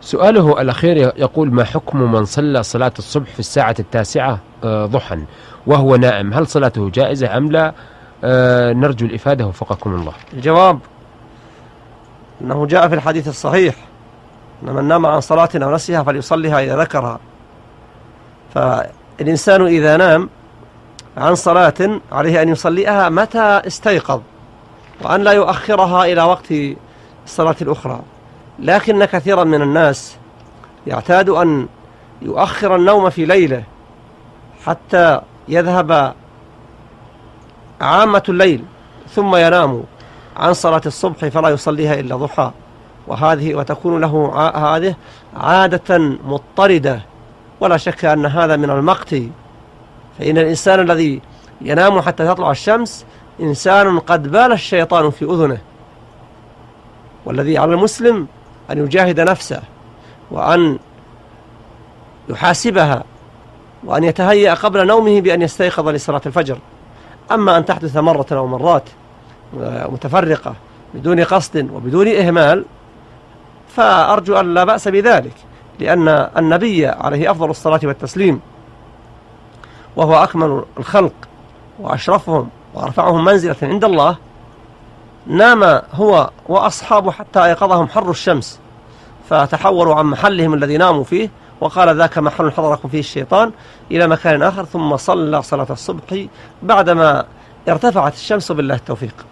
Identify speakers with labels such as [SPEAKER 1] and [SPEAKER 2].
[SPEAKER 1] سؤاله الأخير يقول: ما حكم من صلى صلاة الصبح في الساعة 9 ضحى وهو نائم؟ هل صلاته جائزة أم لا؟ نرجو الإفادة وفقكم الله.
[SPEAKER 2] الجواب أنه جاء في الحديث الصحيح أن من نام عن صلاة أو نسيها فليصليها إذا ذكرها. فالإنسان إذا نام عن صلاة عليه أن يصليها متى استيقظ، وأن لا يؤخرها إلى وقت الصلاة الأخرى. لكن كثيرا من الناس يعتاد أن يؤخر النوم في ليله حتى يذهب عامة الليل ثم ينام عن صلاة الصبح فلا يصليها إلا ضحى، وتكون له هذه عادة مضطردة، ولا شك أن هذا من المقت. فإن الإنسان الذي ينام حتى تطلع الشمس إنسان قد بال الشيطان في أذنه، والذي على المسلم أن يجاهد نفسه وأن يحاسبها وأن يتهيأ قبل نومه بأن يستيقظ لصلاة الفجر. أما أن تحدث مرة أو مرات متفرقة بدون قصد وبدون إهمال فأرجو أن لا بأس بذلك، لأن النبي عليه أفضل الصلاة والتسليم وهو أكمل الخلق وأشرفهم وأرفعهم منزلة عند الله نام هو وأصحابه حتى أيقظهم حر الشمس فتحولوا عن محلهم الذي ناموا فيه وقال: ذاك محل حضركم فيه الشيطان، إلى مكان آخر، ثم صلى صلاة الصبح بعدما ارتفعت الشمس، بالله التوفيق.